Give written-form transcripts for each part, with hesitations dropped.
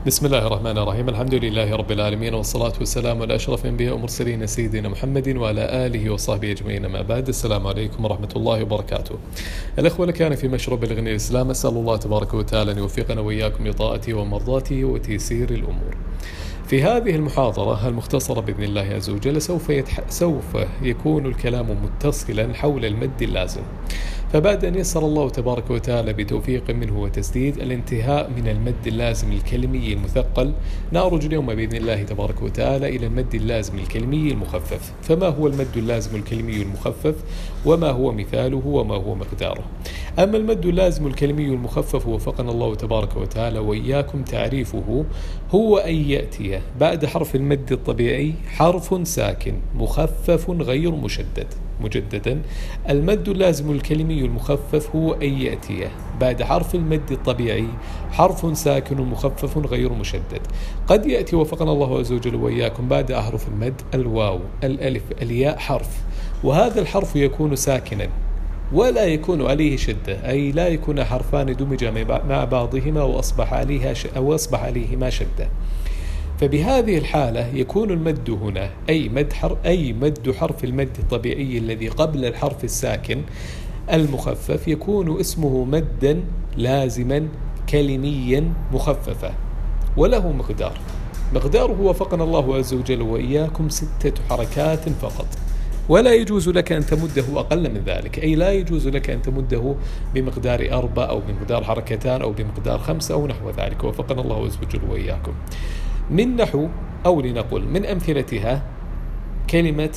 بسم الله الرحمن الرحيم. الحمد لله رب العالمين، والصلاة والسلام على أشرف الأنبياء والمرسلين سيدنا محمد وعلى آله وصحبه أجمعين. ما بعد، السلام عليكم ورحمة الله وبركاته. الأخوة اللي كان في مشروع بلغني الإسلام، أسأل الله تبارك وتعالى أن يوفقنا وإياكم لطاعته ومرضاته وتيسير الأمور. في هذه المحاضرة المختصرة بإذن الله عز وجل سوف يكون الكلام متصلا حول المد اللازم. فبعد أن يسر الله تبارك وتعالى بتوفيق منه وتسديد الانتهاء من المد اللازم الكلمي المثقل، نعرج اليوم بإذن الله تبارك وتعالى إلى المد اللازم الكلمي المخفف. فما هو المد اللازم الكلمي المخفف، وما هو مثاله، وما هو مقداره؟ أما المد اللازم الكلمي المخفف، وفقنا الله تبارك وتعالى وإياكم تعريفه، هو أن يأتي بعد حرف المد الطبيعي حرف ساكن مخفف غير مشدد. مجددا، المد اللازم الكلمي المخفف هو أن يأتي بعد حرف المد الطبيعي حرف ساكن مخفف غير مشدد. قد يأتي وفقنا الله عز وجل وإياكم بعد أحرف المد الواو، الألف، الياء حرف، وهذا الحرف يكون ساكنا ولا يكون عليه شدة، أي لا يكون حرفان دمجا مع بعضهما وأصبح عليهما شدة. فبهذه الحالة يكون المد هنا أي مد حرف المد الطبيعي الذي قبل الحرف الساكن المخفف يكون اسمه مدا لازما كلميا مخففا، وله مقداره وفقنا الله عز وجل وإياكم 6 حركات فقط، ولا يجوز لك أن تمده أقل من ذلك، أي لا يجوز لك أن تمده بمقدار 4 أو بمقدار 2 أو بمقدار 5 أو نحو ذلك، وفقنا الله عز وجل وإياكم. من نحو، أو لنقل من أمثلتها كلمة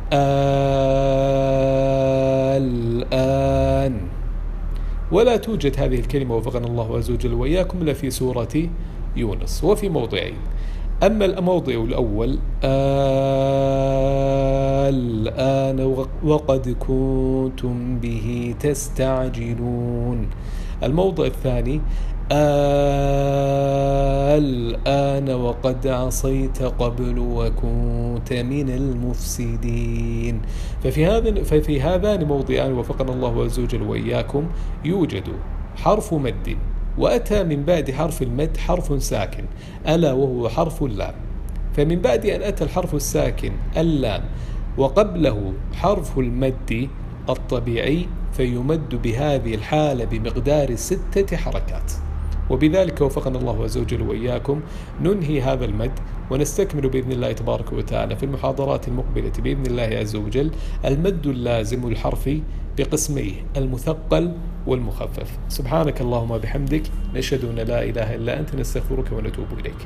الآن، ولا توجد هذه الكلمة وفقنا الله عز وجل وإياكم إلا في سورة يونس وفي موضعين. أما الموضع الأول الآن وقد كنتم به تستعجلون، الموضع الثاني الآن وقد عصيت قبل وكنت من المفسدين. ففي هذان موضعان وفقنا الله عز وجل وإياكم يوجد حرف مد، وأتى من بعد حرف المد حرف ساكن ألا وهو حرف اللام. فمن بعد أن أتى الحرف الساكن اللام وقبله حرف المد الطبيعي فيمد بهذه الحالة بمقدار 6 حركات. وبذلك وفقنا الله عز وجل وإياكم ننهي هذا المد، ونستكمل بإذن الله تبارك وتعالى في المحاضرات المقبلة بإذن الله عز وجل المد اللازم الحرفي بقسميه المثقل والمخفف. سبحانك اللهم وبحمدك، نشهد أن لا إله إلا أنت، نستغفرك ونتوب إليك.